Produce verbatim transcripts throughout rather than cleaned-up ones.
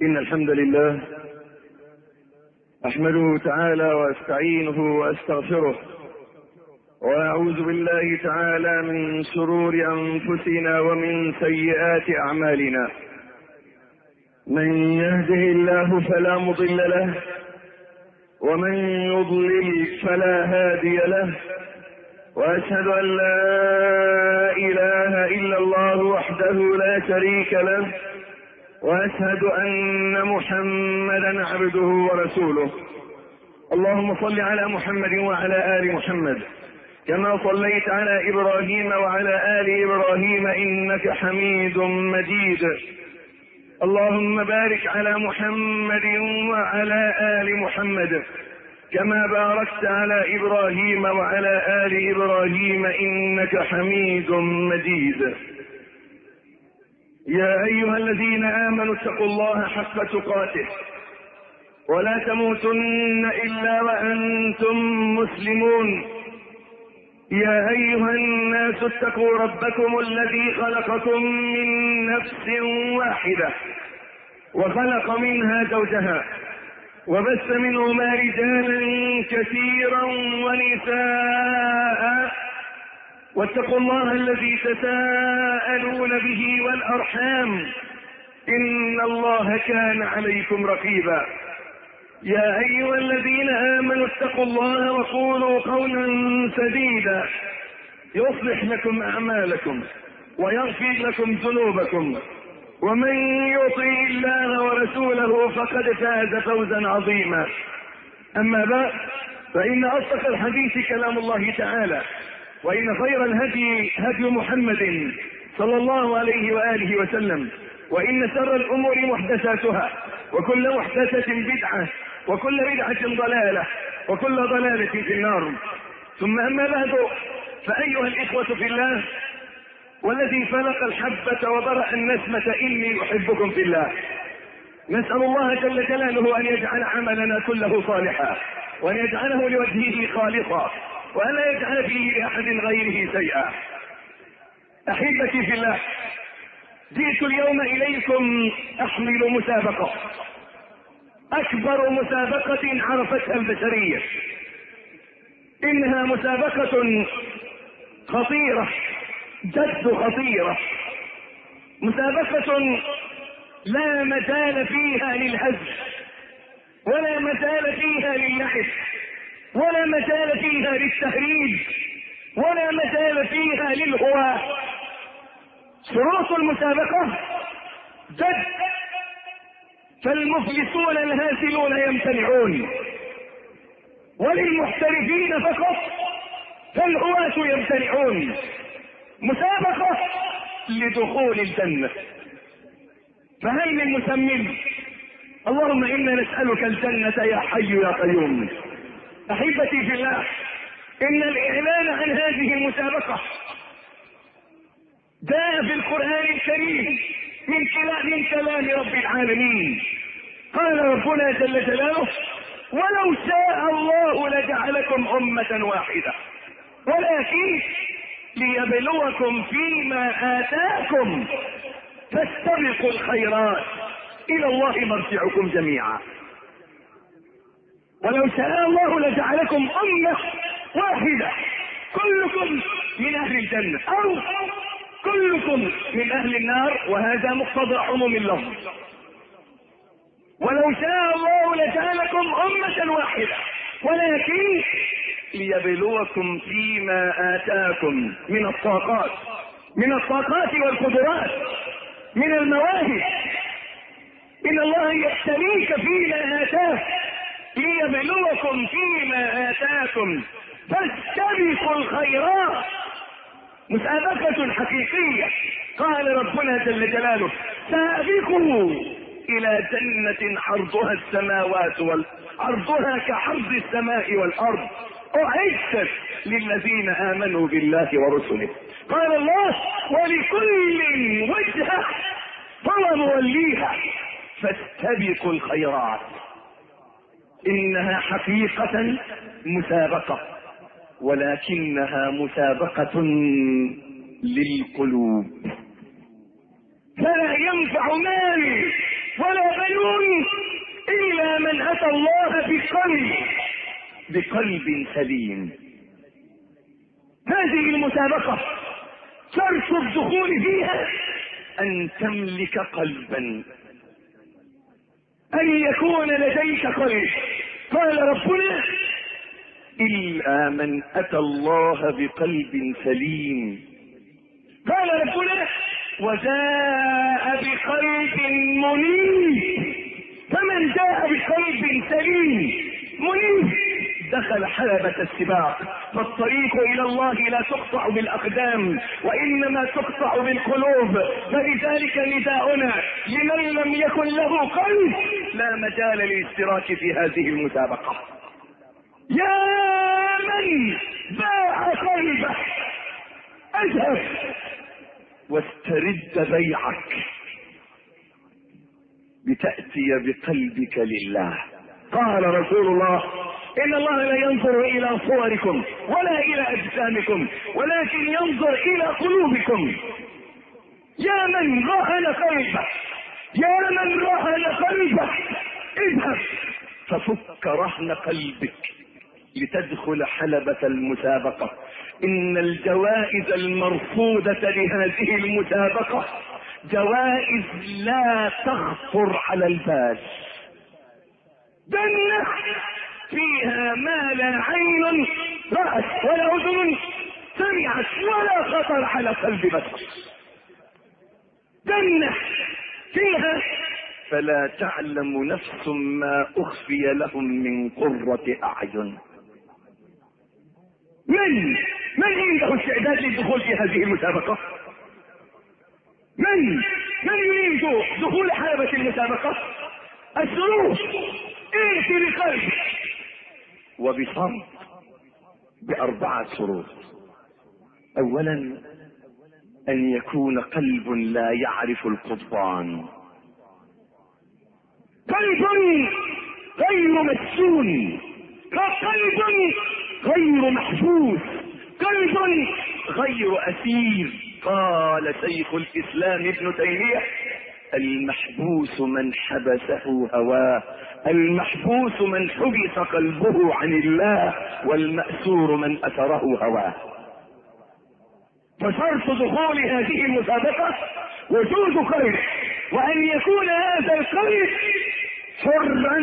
إن الحمد لله أحمده تعالى وأستعينه وأستغفره، وأعوذ بالله تعالى من شرور أنفسنا ومن سيئات أعمالنا. من يهده الله فلا مضل له، ومن يضلل فلا هادي له، وأشهد أن لا إله إلا الله وحده لا شريك له، وأشهد أن محمدا عبده ورسوله. اللهم صل على محمد وعلى آل محمد كما صليت على إبراهيم وعلى آل إبراهيم إنك حميد مجيد. اللهم بارك على محمد وعلى آل محمد كما باركت على إبراهيم وعلى آل إبراهيم إنك حميد مجيد. يا أيها الذين آمنوا اتقوا الله حق تقاته ولا تموتن إلا وأنتم مسلمون. يا أيها الناس اتقوا ربكم الذي خلقكم من نفس واحدة وخلق منها زوجها وبث منهما رجالا كثيرا ونساء، واتقوا الله الذي تساءلون به والأرحام إن الله كان عليكم رقيبا. يا أيها الذين آمنوا اتقوا الله وقولوا قولا سديدا يصلح لكم أعمالكم ويغفر لكم ذنوبكم، ومن يطع الله ورسوله فقد فاز فوزا عظيما. أما بعد، فإن أصدق الحديث كلام الله تعالى، وإن خير الهدي هدي محمد صلى الله عليه وآله وسلم، وإن شر الأمور محدثاتها، وكل محدثة بدعة، وكل بدعة ضلالة، وكل ضلالة في النار. ثم أما بعد، فأيها الإخوة في الله، والذي فلق الحبة وبرأ النسمة إني أحبكم في الله، نسأل الله جل جلاله أن يجعل عملنا كله صالحا، وأن يجعله لوجهه خالصا، وأن لا يجعل فيه لأحد غيره شيئا. أحبتي في الله، جئت اليوم إليكم أحمل مسابقة، أكبر مسابقة عرفتها البشرية. إنها مسابقة خطيرة، جد خطيرة، مسابقة لا مجال فيها للهزل، ولا مجال فيها للعب، ولا مجال فيها للتهريج، ولا مجال فيها للهواة. شروط المسابقة جد، فالمفلسون الهازلون يمتنعون، وللمحترفين فقط فالهواة يمتنعون. مسابقة لدخول الجنة، فهل من مسمن؟ اللهم إنا نسألك الجنة يا حي يا قيوم. أحبتي في الله، إن الإعلان عن هذه المسابقة جاء في القرآن الكريم من كلام كلام رب العالمين. قال ربنا جل جلاله: ولو شاء الله لجعلكم أمة واحدة ولكن ليبلوكم فيما آتاكم فاستبقوا الخيرات إلى الله مرجعكم جميعا. ولو شاء الله لجعلكم أمة واحدة، كلكم من أهل الجنة أو كلكم من أهل النار، وهذا مقتضى عموم اللفظ. ولو شاء الله لجعلكم أمة واحدة ولكن ليبلوكم فيما آتاكم من الطاقات، من الطاقات والقدرات، من المواهب. إن الله يحتميك فيما آتاك ليبلوكم فيما آتاكم فاستبقوا الخيرات. مسابقة حقيقية. قال ربنا جل جلاله: سابقوا إلى جنة عرضها السماوات والأرض، عرضها كعرض السماء والأرض، أعدت للذين آمنوا بالله ورسله. قال الله: ولكل وجهة هو موليها فاستبقوا الخيرات. إنها حقيقة مسابقة، ولكنها مسابقة للقلوب. فلا ينفع مال ولا بنون اتى الله بقلب بقلب سليم. هذه المسابقة شرط الدخول فيها ان تملك قلبا، ان يكون لديك قلب. قال ربنا إلا من أتى الله بقلب سليم. قال ربنا وجاء بقلب منيب. فمن جاء بقلب سليم منيب دخل حلبة السباق. فالطريق إلى الله لا تقطع بالأقدام وإنما تقطع بالقلوب. فلذلك نداؤنا لمن لم يكن له قلب لا مجال للاشتراك في هذه المسابقة. يا من باع قلبه اذهب واسترد بيعك لتأتي بقلبك لله. قال رسول الله ان الله لا ينظر الى صوركم ولا الى اجسامكم ولكن ينظر الى قلوبكم. يا من رهن قلبه يا من رهن قلبه اذهب ففك رهن قلبك لتدخل حلبة المسابقة. ان الجوائز المرصودة لهذه المسابقة جوائز لا تخطر على البال. جنة فيها ما لا عين رأت ولا اذن سمعت ولا خطر على قلب بشر. جنة فيها فلا تعلم نفس ما اخفي لهم من قرة اعين. من من عنده استعداد للدخول في هذه المسابقة؟ من من يريد دخول حلبة المسابقة؟ الشروط ائت بقلبك وبصمت بأربعة شروط. أولا أن يكون قلب لا يعرف القضبان، قلب غير مسجون، قلب غير محبوس، قلب غير أسير. قال شيخ الإسلام ابن تيمية المحبوس من حبسه هواه، المحبوس من حبس قلبه عن الله، والمأسور من أسره هواه. فشرط دخول هذه المسابقة وجود قلب، وأن يكون هذا القلب حرا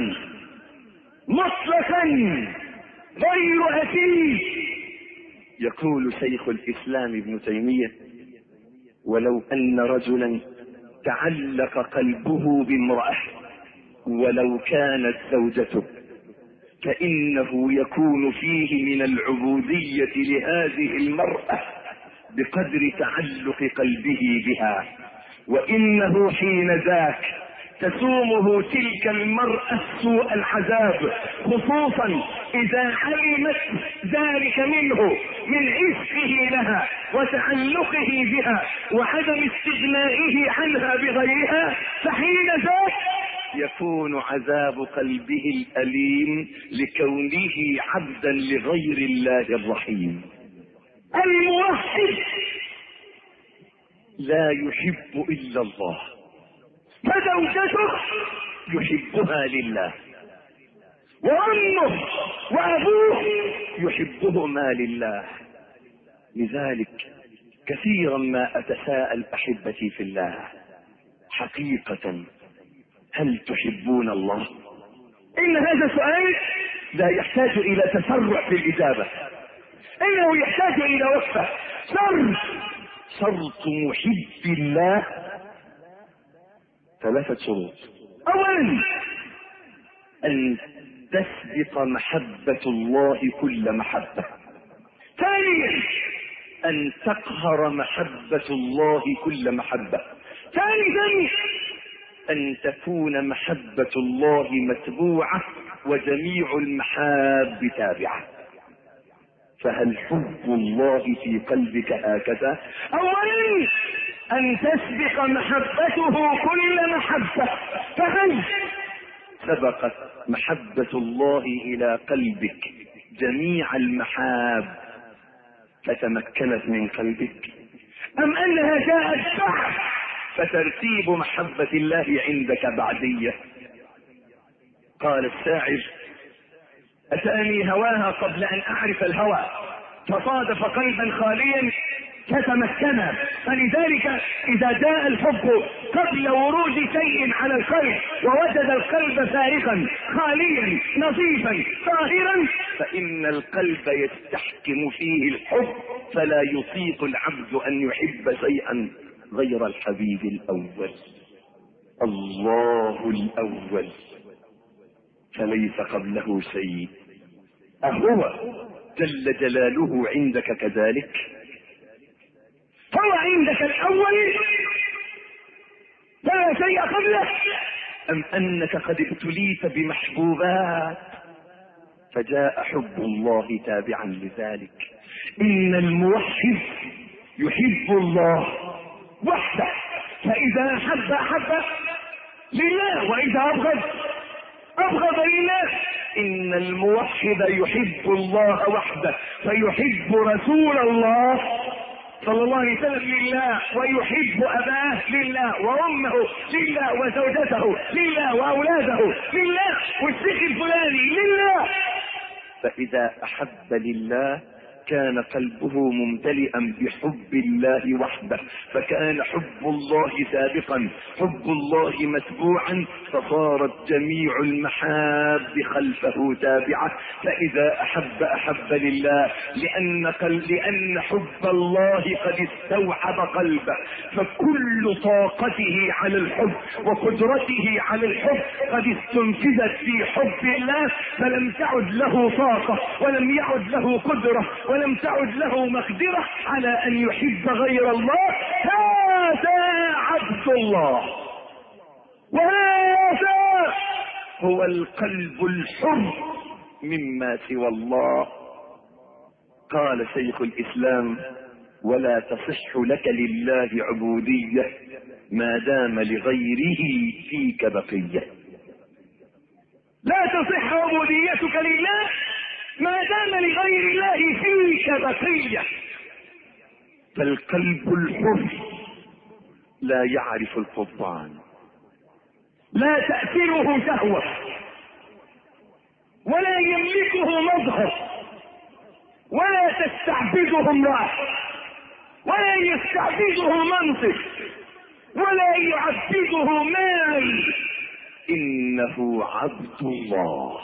مطلقا غير أسير. يقول شيخ الإسلام ابن تيمية ولو أن رجلا تعلق قلبه بامرأة ولو كانت زوجته فإنه يكون فيه من العبودية لهذه المرأة بقدر تعلق قلبه بها، وإنه حين ذاك تسومه تلك المرأة سوء العذاب، خصوصا إذا علمت ذلك منه من عشقه لها وتعلقه بها وعدم استغنائه عنها بغيرها، فحين ذاك يكون عذاب قلبه الأليم لكونه عبدا لغير الله الرحيم. الموحد لا يحب إلا الله، فزوجته يحبها لله، وأمه وأبوه يحبهما لله. لذلك كثيرا ما أتساءل أحبتي في الله حقيقة هل تحبون الله؟ إن هذا سؤال لا يحتاج إلى تسرع في الإجابة، إنه يحتاج إلى وقفة. شرط شرط محب الله ثلاثة شروط. أولا أن تسبق محبة الله كل محبة. ثانيا أن تقهر محبة الله كل محبة. ثالثا أن تكون محبة الله متبوعة وجميع المحاب تابعة. فهل حب الله في قلبك هكذا؟ أولا أن تسبق محبته كل محبة. فهل سبقت محبة الله إلى قلبك جميع المحاب فتمكنت من قلبك، أم أنها جاءت بعد فترتيب محبة الله عندك بعدية؟ قال الشاعر: أتاني هواها قبل أن أعرف الهوى، فصادف قلبا خاليا فتمكنا. فلذلك إذا جاء الحب قبل ورود شيء على القلب ووجد القلب فارغا خاليا نظيفا طاهرا، فإن القلب يستحكم فيه الحب، فلا يطيق العبد أن يحب شيئا غير الحبيب الأول، الله الأول، فليس قبله شيء. أهو جل جلاله عندك كذلك؟ هو عندك الأول فلا شيء قبله، أم أنك قد ابتليت بمحبوبات فجاء حب الله تابعا لذلك؟ إن الموحد يحب الله وحده، فإذا أحب أحب لله، وإذا أبغض أبغض لله. إن الموحد يحب الله وحده فيحب رسول الله صلى الله عليه وسلم لله، ويحب أباه لله، وأمه لله، وزوجته لله، وأولاده لله، والشيخ الفلاني لله. فإذا أحب لله كان قلبه ممتلئا بحب الله وحده، فكان حب الله سابقا، حب الله متبوعا، فصارت جميع المحاب خلفه تابعة. فإذا أحب أحب لله، لأن, قل... لأن حب الله قد استوعب قلبه، فكل طاقته على الحب وقدرته على الحب قد استنفذت في حب الله، فلم تعد له طاقة ولم يعد له قدرة ولم تعد له مقدرة على أن يحب غير الله. هذا عبد الله، وهذا هو القلب الحر مما سوى الله. قال شيخ الإسلام: ولا تصح لك لله عبودية ما دام لغيره فيك بقية. لا تصح عبوديتك لله ما دام لغير الله فيك بقية. فالقلب الحر لا يعرف القضبان، لا تأثيره شهوة، ولا يملكه مظهر، ولا تستعبده امرأة، ولا يستعبده منصب، ولا يعبده مال، إنه عبد الله،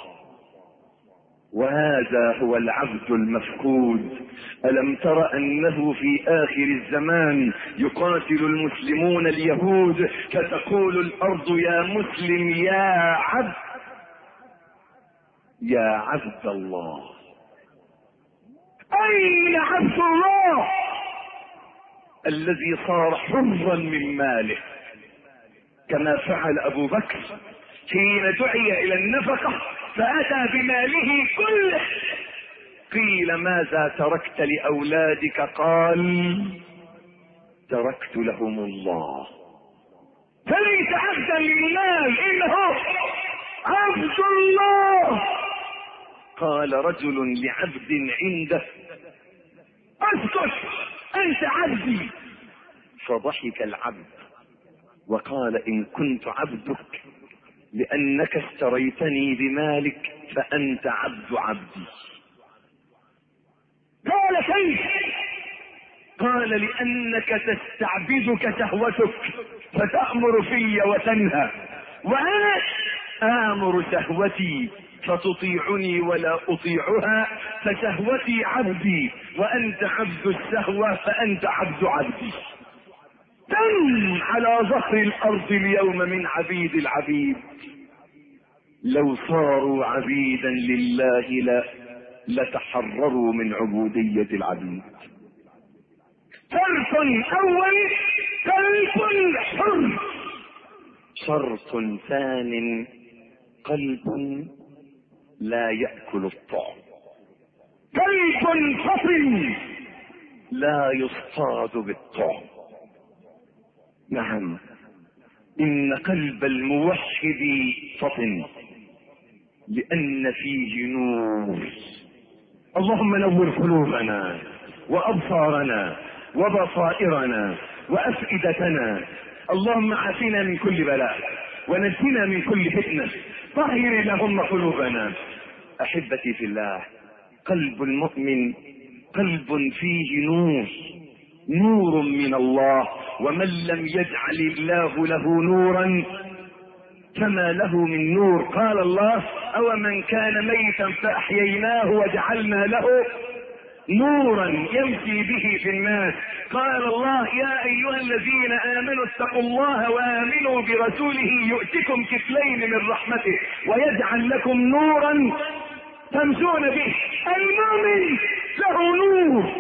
وهذا هو العبد المفقود. ألم تر أنه في آخر الزمان يقاتل المسلمون اليهود، فتقول الأرض يا مسلم يا عبد يا عبد الله. أين عبد الله الذي صار حرا من ماله، كما فعل أبو بكر حين دعي إلى النفقة فأتى بماله كله. قيل: ماذا تركت لأولادك؟ قال: تركت لهم الله. فليس عبدا للمال، إنه عبد الله. قال رجل لعبد عنده: اسكت أنت عبدي. فضحك العبد وقال: إن كنت عبدك لأنك اشتريتني بمالك فأنت عبد عبدي. قال: كيف؟ قال: لأنك تستعبدك شهوتك فتأمر في وتنهى، وأنا آمر شهوتي فتطيعني ولا أطيعها، فشهوتي عبدي وأنت عبد الشهوة فأنت عبد عبدي. كم على ظهر الأرض اليوم من عبيد العبيد، لو صاروا عبيدا لله لا لتحرروا من عبودية العبيد. شرط أول قلب حر، شرط ثان قلب لا يأكل الطعم، قلب فطن لا يصطاد بالطعم. نعم، إن قلب الموحد فطن لأن فيه نور. اللهم نور قلوبنا وأبصارنا وبصائرنا وأفئدتنا. اللهم عافنا من كل بلاء ونجنا من كل فتنة. طهر اللهم قلوبنا. احبتي في الله، قلب المؤمن قلب فيه نور، نور من الله، ومن لم يجعل الله له نورا فما له من نور. قال الله: او من كان ميتا فاحييناه وجعلنا له نورا يمشي به في الناس. قال الله: يا ايها الذين امنوا اتقوا الله وامنوا برسوله يؤتكم كفلين من رحمته ويجعل لكم نورا تمشون به. المؤمن له نور،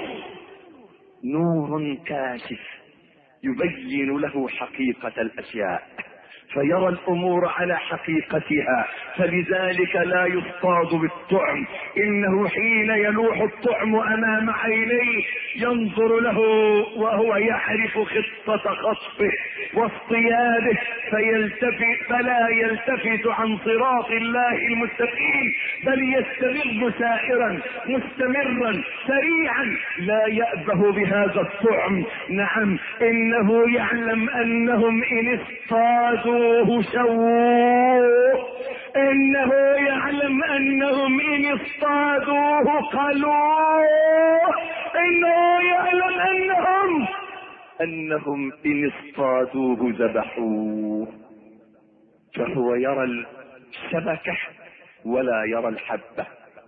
نور كاشف يبين له حقيقة الاشياء، فيرى الامور على حقيقتها، فلذلك لا يصطاد بالطعم. انه حين يلوح الطعم امام عينيه ينظر له وهو يعرف خطة خطفه واصطياده، فيلتفت فلا يلتفت عن صراط الله المستقيم، بل يستمر سائرا مستمرا سريعا لا يأبه بهذا الطعم. نعم، انه يعلم انهم ان اصطادوا شووه، انه يعلم انهم ان اصطادوه قلوه، انه يعلم انهم انهم ان اصطادوه ذبحوه. فهو يرى الشبكة ولا يرى الحبة،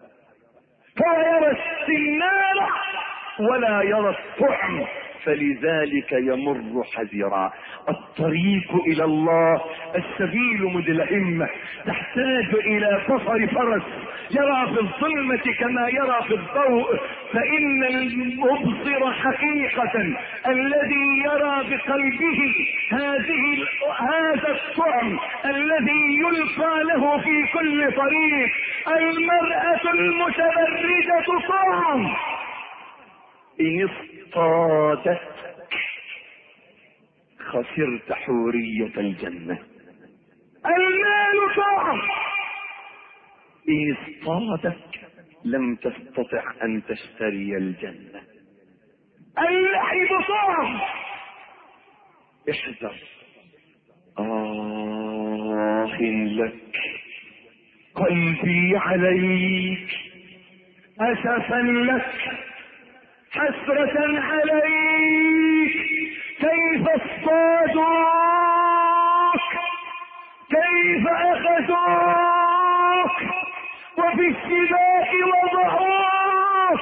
فهو يرى السنارة ولا يرى الطعم، فلذلك يمر حذرا. الطريق الى الله السبيل مدلهمة، تحتاج الى بصر فرس يرى في الظلمة كما يرى في الضوء. فان المبصر حقيقة الذي يرى بقلبه هذه هذا الطعم الذي يلقى له في كل طريق. المرأة المتبرجة طعم، ان اصطادتك خسرت حورية الجنة. المال طعم، ان اصطادك لم تستطع ان تشتري الجنة. اللعب طعم، احذر. آه لك قلبي عليك، أسفا لك، حسرة عليك، كيف اصطادوك، كيف اخذوك، وفي السباك وضعوك.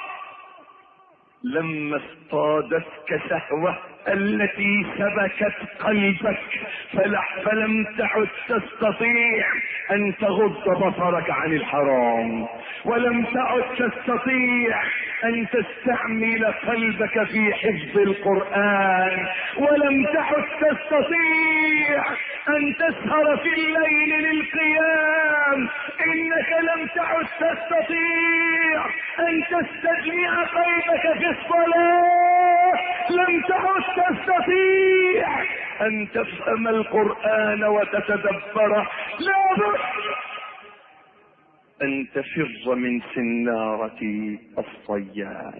لما اصطادتك سهوة التي سبكت قلبك فلم تعد تستطيع ان تغض بصرك عن الحرام، ولم تعد تستطيع ان تستعمل قلبك في حفظ القرآن، ولم تعد تستطيع ان تسهر في الليل للقيام، انك لم تعد تستطيع ان تستجمع قلبك في الصلاة، لم تعد تستطيع ان تفهم القرآن وتتدبره. لا بد ان تفر من سنارة الصياد،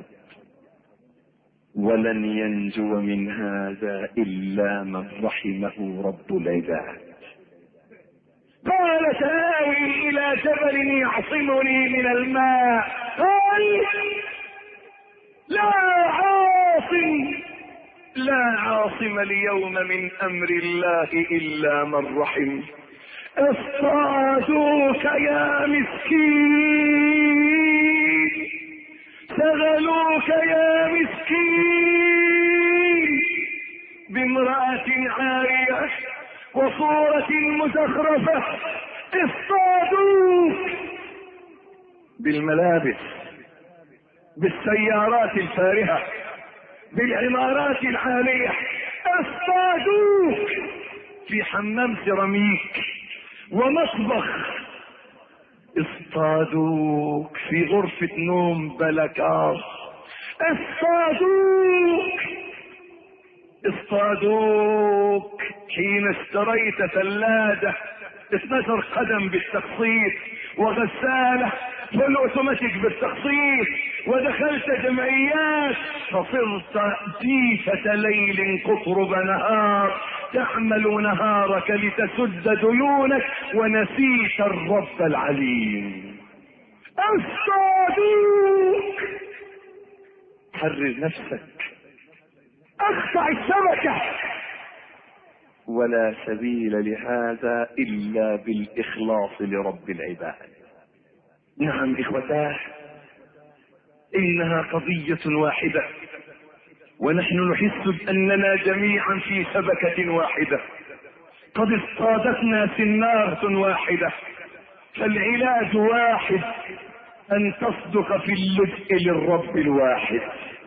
ولن ينجو من هذا الا من رحمه رب العباد. قال: سآوي الى جبل يعصمني من الماء. قال: لا عاصم لا عاصم اليوم من امر الله الا من رحم. اصطادوك يا مسكين، شغلوك يا مسكين بامرأة عارية وصورة مزخرفة. اصطادوك بالملابس، بالسيارات الفارهة، بالعمارات العالية. اصطادوك في حمام سيراميك ومطبخ، اصطادوك في غرفة نوم بلكاش، اصطادوك اصطادوك حين اشتريت ثلاجة اثناشر قدم بالتقسيط وغسالة فل اوتوماتيك بالتقسيط، ودخلت جمعيات فصرت جيفة ليل قطرب نهار تعمل نهارك لتسد ديونك ونسيت الرب العليم. اصطادوك، حرر نفسك، اقطع الشبكة، ولا سبيل لهذا الا بالاخلاص لرب العباد. نعم اخوتاه، انها قضية واحدة، ونحن نحس باننا جميعا في شبكة واحدة، قد اصطادتنا سنارة واحدة، فالعلاج واحد، ان تصدق في اللجء للرب الواحد.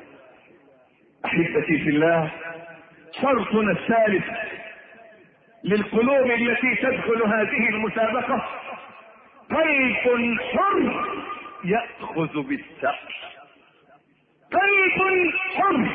احبتي في الله، شرطنا الثالث للقلوب التي تدخل هذه المسابقة قلب حر يأخذ بالسعي. قلب حر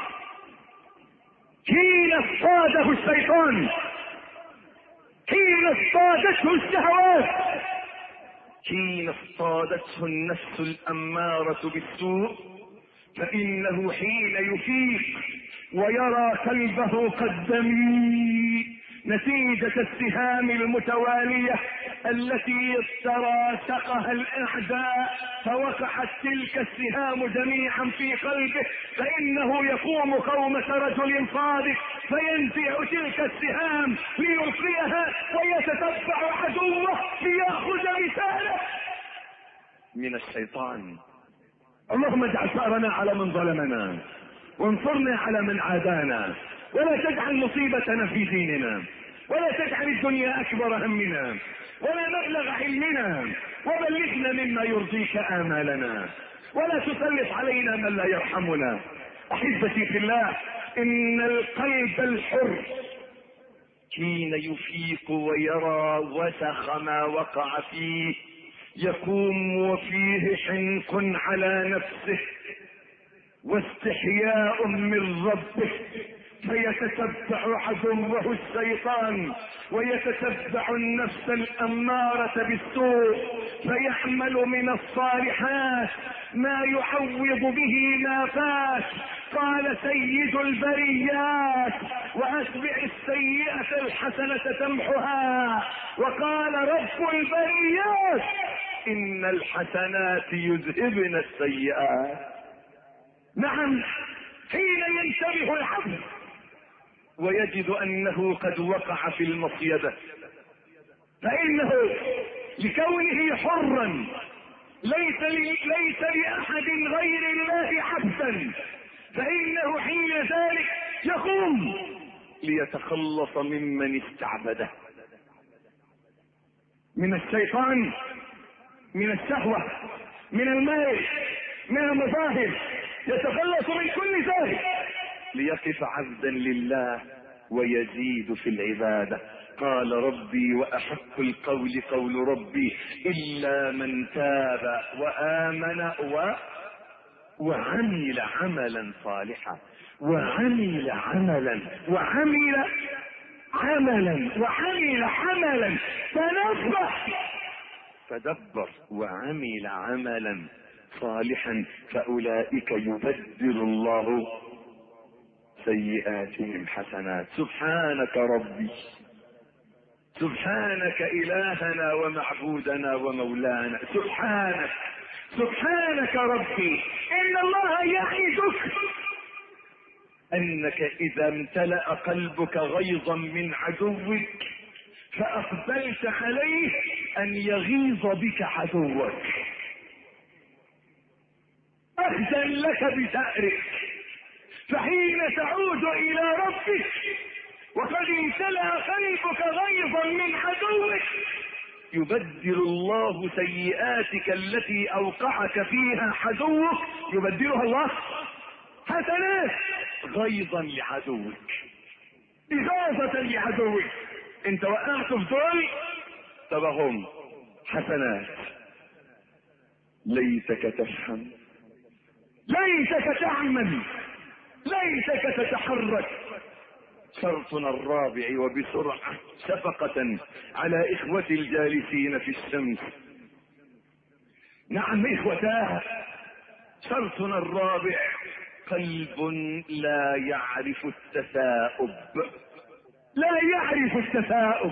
حين اصطاده الشيطان، حين اصطادته الشهوات، حين اصطادته النفس الأمارة بالسوء، فإنه حين يفيق ويرى قلبه قد دمي نتيجة السهام المتوالية التي تراسقها الأعداء، فوقعت تلك السهام جميعا في قلبه، فإنه يقوم قومة رجل صادق فينزع تلك السهام ليلقيها ويتتبع عدوه ليأخذ مثاله من الشيطان. اللهم اجعل ثأرنا على من ظلمنا، وانصرنا على من عادانا، ولا تجعل مصيبتنا في ديننا، ولا تجعل الدنيا أكبر همنا، ولا مبلغ علمنا، وبلغنا مما يرضيك آمالنا، ولا تسلط علينا من لا يرحمنا. أحبتي في الله، إن القلب الحر حين يفيق ويرى وسخ ما وقع فيه يقوم وفيه حنق على نفسه واستحياء من ربه، فيتتبع عدوه الشيطان ويتتبع النفس الأمارة بالسوء، فيحمل من الصالحات ما يعوض به ما فات. قال سيد البريات: وأتبع السيئة الحسنة تمحها. وقال رب البريات: إن الحسنات يذهبن السيئات. نعم، حين ينتبه العبد ويجد أنه قد وقع في المصيدة، فإنه لكونه حرا ليس ليس لأحد غير الله عبدا، فإنه حين ذلك يقوم ليتخلص ممن استعبده، من الشيطان، من الشهوة، من المال، من المظاهر، يتخلص من كل ذلك ليقف عبدا لله ويزيد في العبادة. قال ربي: وأحق القول قول ربي إلا من تاب وآمن و... وعمل عملا صالحا. وعمل عملا وعمل عملا وعمل عملا تنبه تدبر وعمل عملا صالحا، فأولئك يبدل الله سيئاتهم حسنات. سبحانك ربي، سبحانك إلهنا ومعبودنا ومولانا، سبحانك سبحانك ربي. إن الله يعدك أنك إذا امتلأ قلبك غيظا من عدوك فأقبلت عليه أن يغيظ بك عدوك، أخذا لك بثأرك. فحين تعود إلى ربك وقد امتلأ قلبك غيظا من عدوك يبدل الله سيئاتك التي أوقعك فيها عدوك، يبدلها الله حسنات غيظا لعدوك، إغاظة لعدوك. انت وقعت في دول تبهم حسنات. ليتك تفهم، ليتك تعمل، ليتك تتحرك. شرطنا الرابع وبسرعة شفقة على إخوتي الجالسين في الشمس. نعم إخوتاه، شرطنا الرابع قلب لا يعرف التثاؤب. لا يعرف التثاؤب.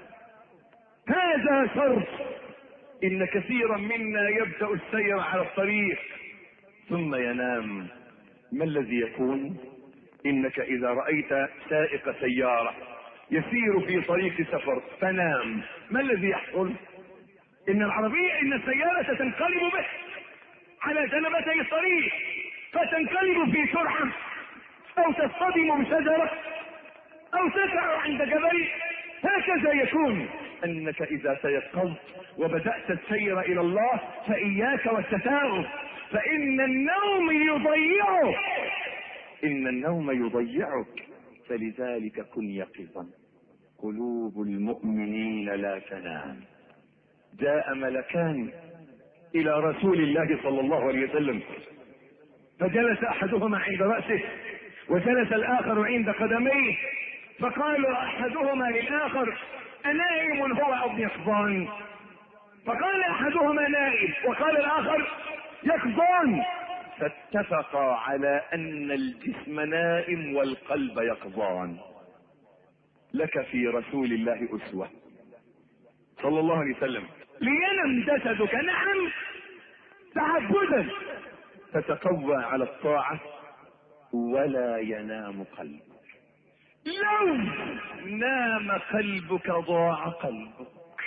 هذا شرط. إن كثيرا منا يبدأ السير على الطريق ثم ينام. ما الذي يكون؟ إنك إذا رأيت سائق سيارة يسير في طريق سفر فنام، ما الذي يحصل؟ إن العربية إن السيارة تنقلب به على جنبتي الطريق، فتنقلب في سرعة أو تصطدم بشجرة أو تقع عند جبل. هكذا يكون. أنك إذا تيقظت وبدأت السير إلى الله فإياك والتثاؤب، فإن النوم يضيعك. إن النوم يضيعك. فلذلك كن يقظا. قلوب المؤمنين لا تنام. جاء ملكان إلى رسول الله صلى الله عليه وسلم، فجلس أحدهما عند رأسه وجلس الآخر عند قدميه، فقال أحدهما للآخر: أنائم هو أو يقظان؟ فقال أحدهما: نائم. وقال الآخر: يقظان. فاتفقا على أن الجسم نائم والقلب يقظان. لك في رسول الله أسوة صلى الله عليه وسلم. لينم جسدك نعم تعبدا، فتقوى على الطاعة ولا ينام قلبك. لو نام قلبك ضاع قلبك.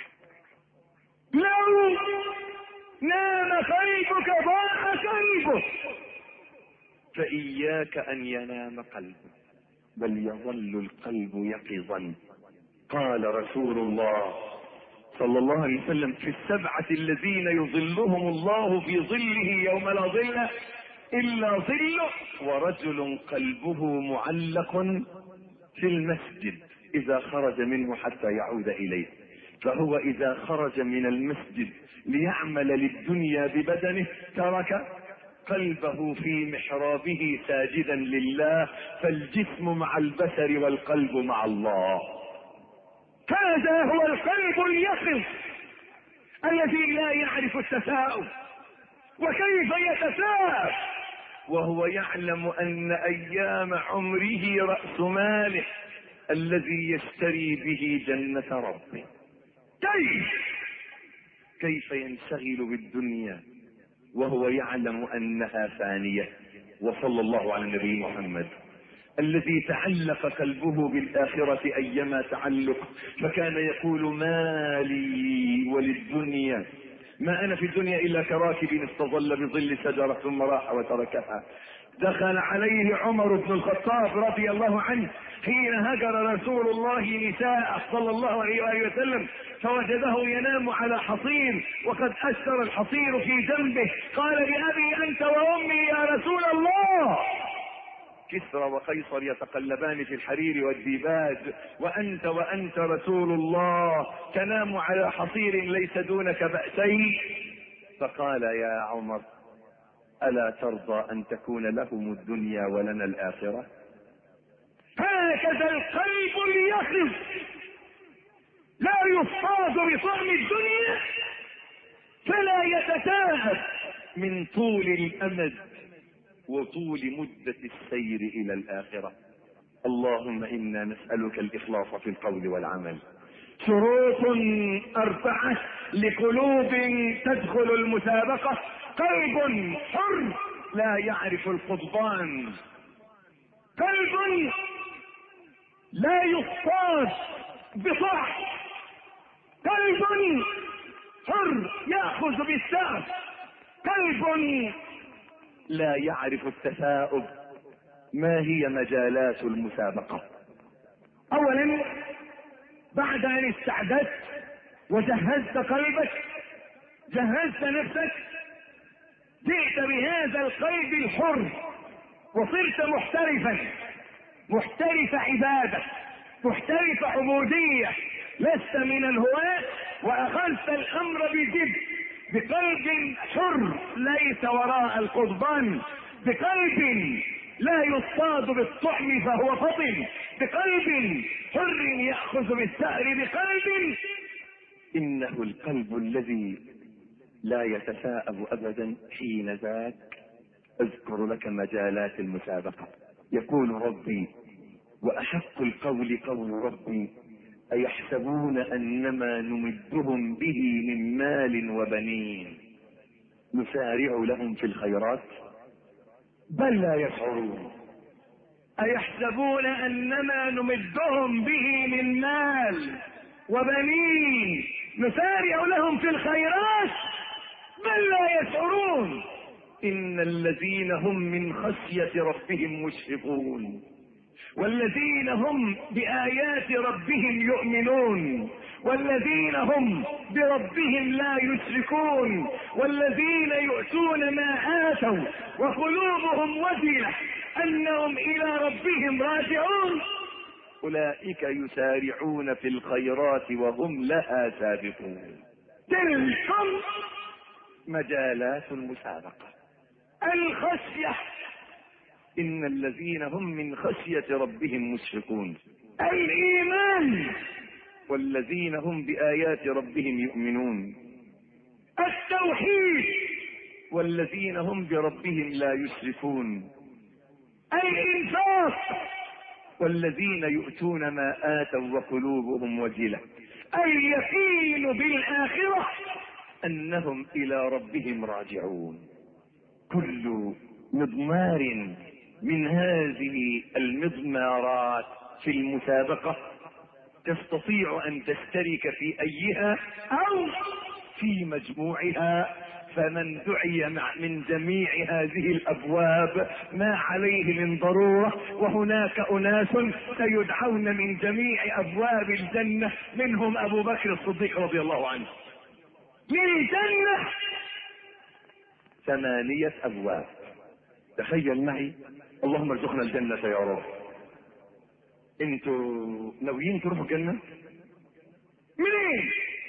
لو نام قلبك ضاع قلبك. فإياك أن ينام قلبك، بل يظل القلب يقظا. قال رسول الله صلى الله عليه وسلم: في السبعة الذين يظلهم الله في ظله يوم لا ظل إلا ظله، ورجل قلبه معلق في المسجد إذا خرج منه حتى يعود إليه. فهو إذا خرج من المسجد ليعمل للدنيا ببدنه ترك قلبه في محرابه ساجدا لله، فالجسم مع البشر والقلب مع الله. هذا هو القلب اليقظ الذي لا يعرف التثاؤب. وكيف يتثاءب وهو يعلم أن أيام عمره رأس ماله الذي يشتري به جنة ربه؟ كيف كيف ينشغل بالدنيا وهو يعلم أنها فانية؟ وصلى الله على النبي محمد الذي تعلق قلبه بالآخرة أيما تعلق، فكان يقول: ما لي وللدنيا، ما أنا في الدنيا إلا كراكب استظل بظل شجرة ثم راح وتركها. دخل عليه عمر بن الخطاب رضي الله عنه حين هجر رسول الله نساء صلى الله عليه وآله وسلم، فوجده ينام على حصير وقد أثر الحصير في جنبه. قال: بأبي أنت وأمي يا رسول الله، كسرى وقيصر يتقلبان في الحرير والديباج، وأنت وأنت رسول الله تنام على حصير ليس دونك بأسين. فقال: يا عمر، ألا ترضى أن تكون لهم الدنيا ولنا الآخرة؟ هكذا القلب اليقظ لا يصطاد بطعم الدنيا فلا يتتاهب من طول الأمد وطول مدة السير إلى الآخرة. اللهم إنا نسألك الإخلاص في القول والعمل. شروط أربعة لقلوب تدخل المسابقة: قلب حر لا يعرف القضبان، قلب لا يصطاد بصح، قلب حر يأخذ بالسعف، قلب لا يعرف التثاؤب. ما هي مجالات المسابقة؟ اولا، بعد ان استعددت وجهزت قلبك، جهزت نفسك، جئت بهذا القلب الحر وصرت محترفا، محترف عبادة، محترف عبودية، لست من الهواة واخذت الامر بجد، بقلب حر ليس وراء القضبان، بقلب لا يصطاد بالطعم فهو فطن، بقلب حر يأخذ بالثأر، بقلب إنه القلب الذي لا يتثاءب أبدا. حين ذاك أذكر لك مجالات المسابقة. يقول ربي: وأحق القول قول ربي أيحسبون أنما نمدهم به من مال وبنين نسارع لهم في الخيرات بل لا يشعرون. أيحسبون أنما نمدهم به من مال وبنين نسارع لهم في الخيرات بل لا يشعرون. إن الذين هم من خشية ربهم مشفقون والذين هم بآيات ربهم يؤمنون والذين هم بربهم لا يشركون والذين يؤتون ما آتوا وقلوبهم وجلة أنهم إلى ربهم راجعون أولئك يسارعون في الخيرات وهم لها سابقون. تلكم مجالات المسابقة. الخشية إن الذين هم من خشية ربهم مشفقون. الإيمان والذين هم بآيات ربهم يؤمنون. التوحيد والذين هم بربهم لا يشركون. الإنفاق والذين يؤتون ما آتوا وقلوبهم وجلة. اليقين بالآخرة أنهم إلى ربهم راجعون. كل مضمار من هذه المضمارات في المسابقة تستطيع أن تشترك في أيها أو في مجموعها، فمن دعي من جميع هذه الأبواب ما عليه من ضرورة، وهناك أناس سيدعون من جميع أبواب الجنة منهم أبو بكر الصديق رضي الله عنه للجنة ثمانية أبواب. تخيل معي، اللهم ارزقنا الجنة يا رب. انتوا ناويين تروحوا الجنة؟ منين؟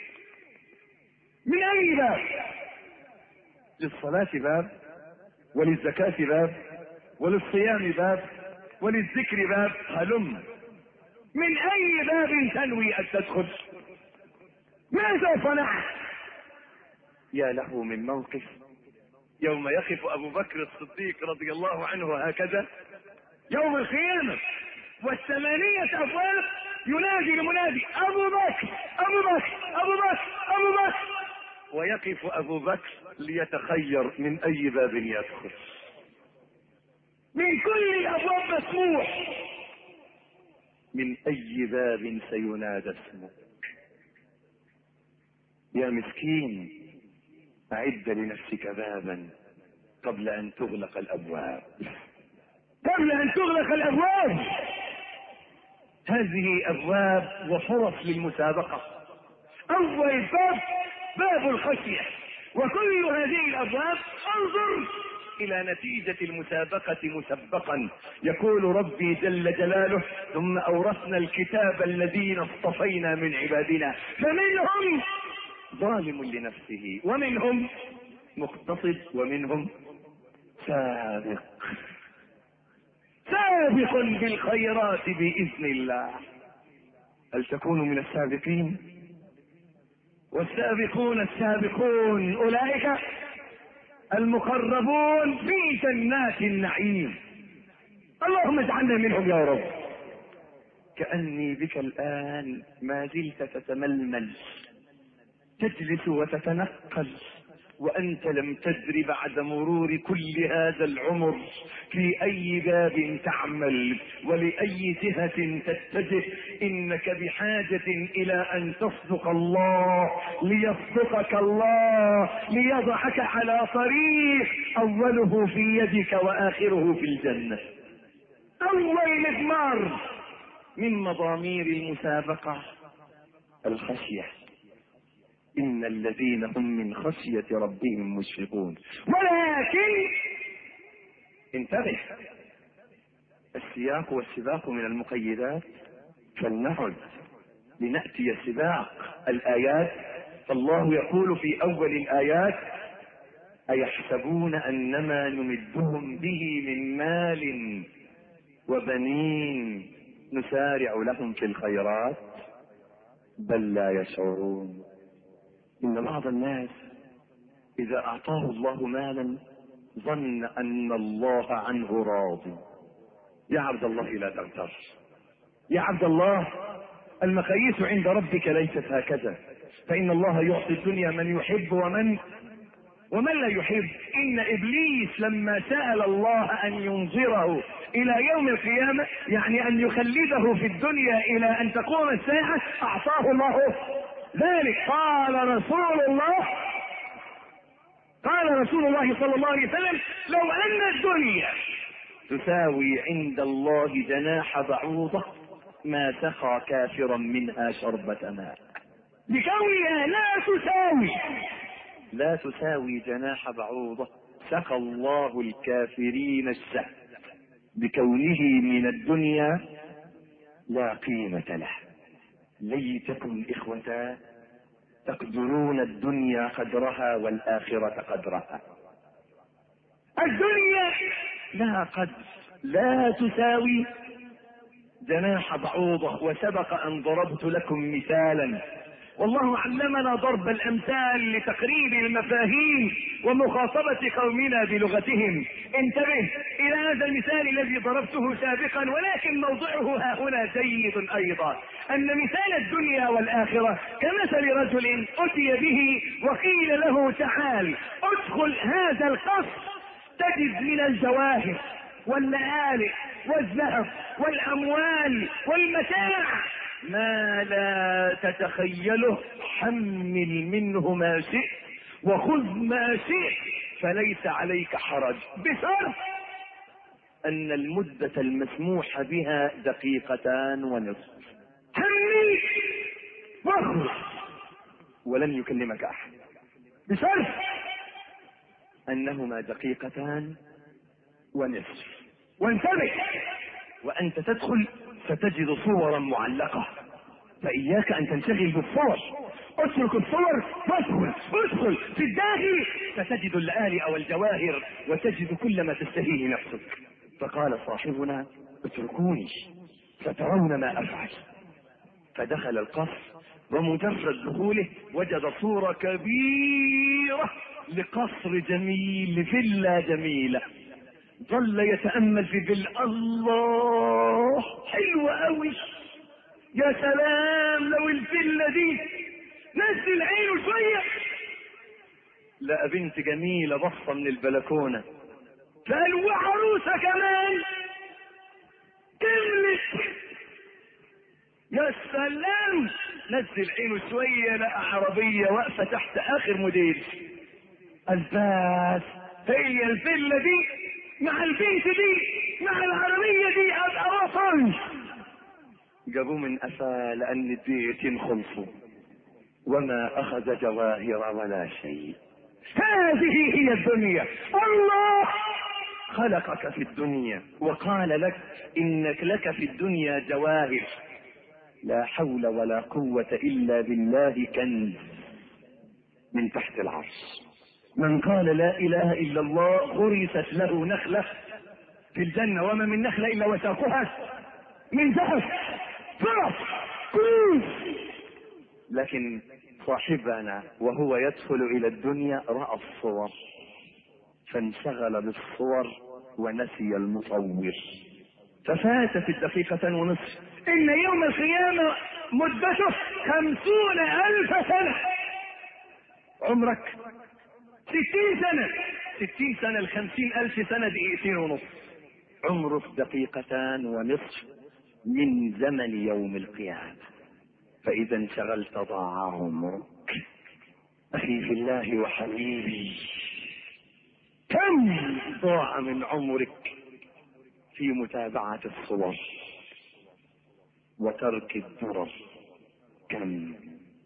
من أي باب؟ للصلاة باب، وللزكاة باب، وللصيام باب، وللذكر باب. هلم. من أي باب تنوي أن تدخل؟ ماذا صنعت؟ يا له من موقف يوم يقف أبو بكر الصديق رضي الله عنه هكذا يوم القيامة والثمانية أبواب، ينادي المنادي أبو بكر أبو بكر أبو بكر أبو بكر، ويقف أبو بكر ليتخير من أي باب يدخل. من كل الأبواب مسموح، من أي باب سينادى اسمك؟ يا مسكين، أعد لنفسك بابا قبل أن تغلق الأبواب. قبل أن تغلق الأبواب. هذه أبواب وفرص للمسابقة. أول باب باب الخشية، وكل هذه الأبواب انظر إلى نتيجة المسابقة مسبقا. يقول ربي جل جلاله: ثم أورثنا الكتاب الذين اصطفينا من عبادنا فمنهم ظالم لنفسه ومنهم مقتصد ومنهم سابق سابق بالخيرات بإذن الله. هل تكون من السابقين؟ والسابقون السابقون أولئك المقربون في جنات النعيم. اللهم اجعلنا منهم يا رب. كأني بك الآن ما زلت تتململ، تجلس وتتنقل، وأنت لم تدر بعد مرور كل هذا العمر في أي باب تعمل ولأي جهة تتجه. إنك بحاجة إلى أن تصدق الله ليصدقك الله، ليضعك على طريق أوله في يدك وآخره في الجنة. أول مضمار من مضامير المسابقة الخشية. إن الذين هم من خشية ربهم مشفقون. ولكن انتبه، السياق والسباق من المقيدات، فلنعد لنأتي سباق الآيات. فالله يقول في أول الآيات: أيحسبون أنما نمدهم به من مال وبنين نسارع لهم في الخيرات بل لا يشعرون. إن بعض الناس إذا أعطاه الله مالا ظن أن الله عنه راضي. يا عبد الله لا تغتر، يا عبد الله، المقاييس عند ربك ليست هكذا، فإن الله يعطي الدنيا من يحب ومن ومن لا يحب. إن إبليس لما سأل الله أن ينظره إلى يوم القيامة، يعني أن يخلده في الدنيا إلى أن تقوم الساعة، أعطاه الله ذلك. قال رسول الله قال رسول الله صلى الله عليه وسلم: لو أن الدنيا تساوي عند الله جناح بعوضة ما سقى كافرا منها شربة ماء. بكونها لا تساوي لا تساوي جناح بعوضة، سقى الله الكافرين الشهد بكونه من الدنيا لا قيمة له. ليتكم إخوة تقدرون الدنيا قدرها والآخرة قدرها. الدنيا لها قدر، لا تساوي جناح بعوضة. وسبق أن ضربت لكم مثالا، والله علمنا ضرب الأمثال لتقريب المفاهيم ومخاطبة قومنا بلغتهم. انتبه إلى هذا المثال الذي ضربته سابقا، ولكن موضعه ها هنا جيد أيضا، أن مثال الدنيا والآخرة كمثل رجل أتي به وقيل له: تعال ادخل هذا القصر تجد من الجواهر واللآلئ والذهب والأموال والمتاع ما لا تتخيله، حمل منه ما شئت وخذ ما شئت فليس عليك حرج، بشرط أن المدة المسموح بها دقيقتان ونصف. حمل واخذ ولن يكلمك أحد، بشرط أنهما دقيقتان ونصف. وانتبه، وأنت تدخل ستجد صورا معلقة، فإياك أن تنشغل بالصور، اترك الصور وادخل. ادخل في الداخل ستجد اللآلئ والجواهر وتجد كل ما تشتهيه نفسك. فقال صاحبنا: اتركوني سترون ما أفعل. فدخل القصر، ومجرد دخوله وجد صورة كبيرة لقصر جميل، لفيلا جميلة. ظل يتأمل في فيلا، الله حلوة قوي، يا سلام لو الفيلا دي نزل عينه شوية. لقى بنت جميلة بصة من البلكونة، قال وعروسة كمان كملت، يا سلام. نزل عينه شوية لقى عربية واقفة تحت آخر موديل. الباس هي الفيلا دي مع البنت دي مع العربية دي ابقى وصل. جابوه من قفاه لان الدقيقتين خلصوا وما اخذ جواهر ولا شيء. هذه هي الدنيا. الله خلقك في الدنيا وقال لك انك لك في الدنيا جواهر، لا حول ولا قوة الا بالله، كنز من تحت العرش. من قال لا اله الا الله غرست له نخلة في الجنة، وما من نخلة الا وساقها من ذهب فرس كوز. لكن صاحبنا وهو يدخل الى الدنيا رأى الصور فانشغل بالصور ونسي المصور، ففاتت الدقيقة ونصف. ان يوم القيامة مدته خمسون الف سنة. عمرك ستين سنة، ستين سنة الخمسين الف سنة دقيقتين ونصف. عمرك دقيقتان ونصف من زمن يوم القيامة. فإذا انشغلت ضاع عمرك. أخي في الله وحبيبي، كم ضاع من عمرك في متابعة الصور وترك الدرر؟ كم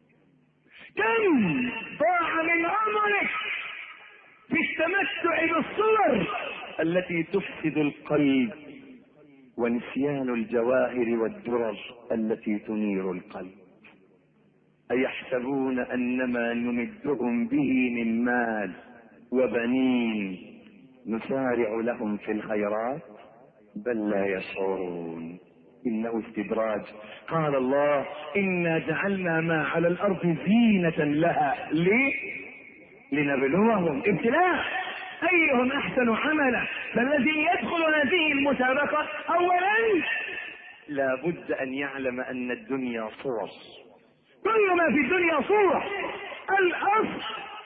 كم ضاع من عمرك في التمتع بالصور التي تفسد القلب ونسيان الجواهر والدرر التي تنير القلب. أيحسبون أنما نمدهم به من مال وبنين نسارع لهم في الخيرات بل لا يشعرون، إنه استدراج. قال الله: إنا جعلنا ما على الأرض زينة لها، ليه؟ لنبلوهم، ابتلاء أيهم أحسن عملا. فالذي يدخل هذه المسابقة أولا لا بد أن يعلم أن الدنيا صور. كل ما في الدنيا صور. الأصل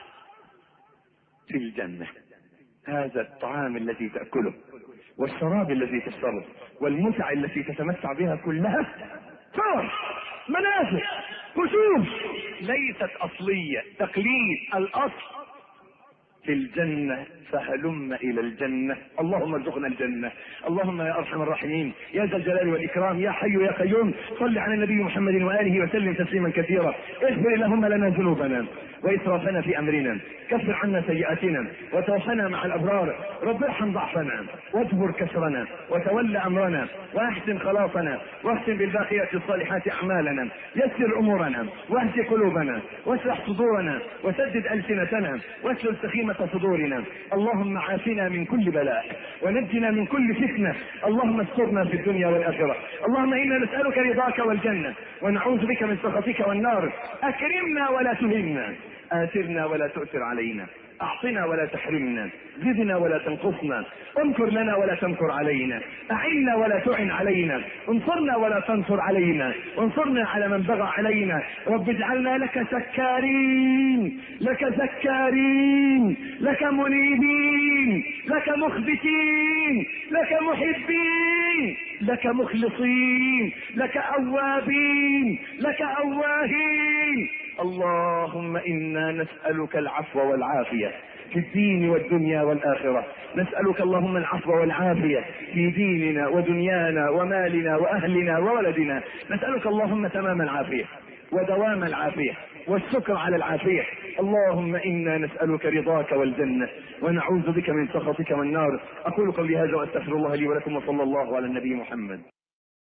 في الجنة هذا الطعام الذي تأكله والشراب الذي تشربه والمتع التي تتمتع بها كلها صور، منافع، كسوف، ليست أصلية، تقليد. الأصل في الجنة. فهلم إلى الجنة. اللهم ارزقنا الجنة. اللهم يا أرحم الراحمين يا ذا الجلال والإكرام يا حي يا قيوم صل على النبي محمد وآله وسلم تسليما كثيرا. اغفر اللهم لنا ذنوبنا وإسرافنا في أمرنا، كفر عنا سيئاتنا وتوفنا مع الأبرار. رب ارحم ضعفنا واجبر كسرنا وتول أمرنا وأحسن خلاصنا واختم بالباقيات الصالحات أعمالنا. يسر أمورنا واهد قلوبنا واشرح صدورنا وسدد ألسنتنا واسلل سخيمة صدورنا. اللهم عافنا من كل بلاء ونجنا من كل فتنة. اللهم استرنا في الدنيا والآخرة. اللهم إنا نسألك رضاك والجنة ونعوذ بك من سخطك والنار. أكرمنا ولا تهنا، آثرنا ولا تؤثر علينا، أعطنا ولا تحرمنا، زدنا ولا تنقصنا، انكر لنا ولا تنكر علينا، أعنا ولا تعن علينا، انصرنا ولا تنصر علينا، انصرنا على من بغى علينا. رب اجعلنا لك سكارين، لك ذكارين، لك منيبين، لك مخبتين، لك محبين، لك مخلصين، لك أوابين، لك أواهين. اللهم إنا نسألك العفو والعافية في الدين والدنيا والآخرة. نسألك اللهم العفو والعافية في ديننا ودنيانا ومالنا وأهلنا وولدنا. نسألك اللهم تمام العافية ودوام العافية والشكر على العافية. اللهم إنا نسألك رضاك والجنة ونعوذ بك من سخطك والنار. أقول قولي هذا وأستغفر الله لي ولكم وصلى الله على النبي محمد.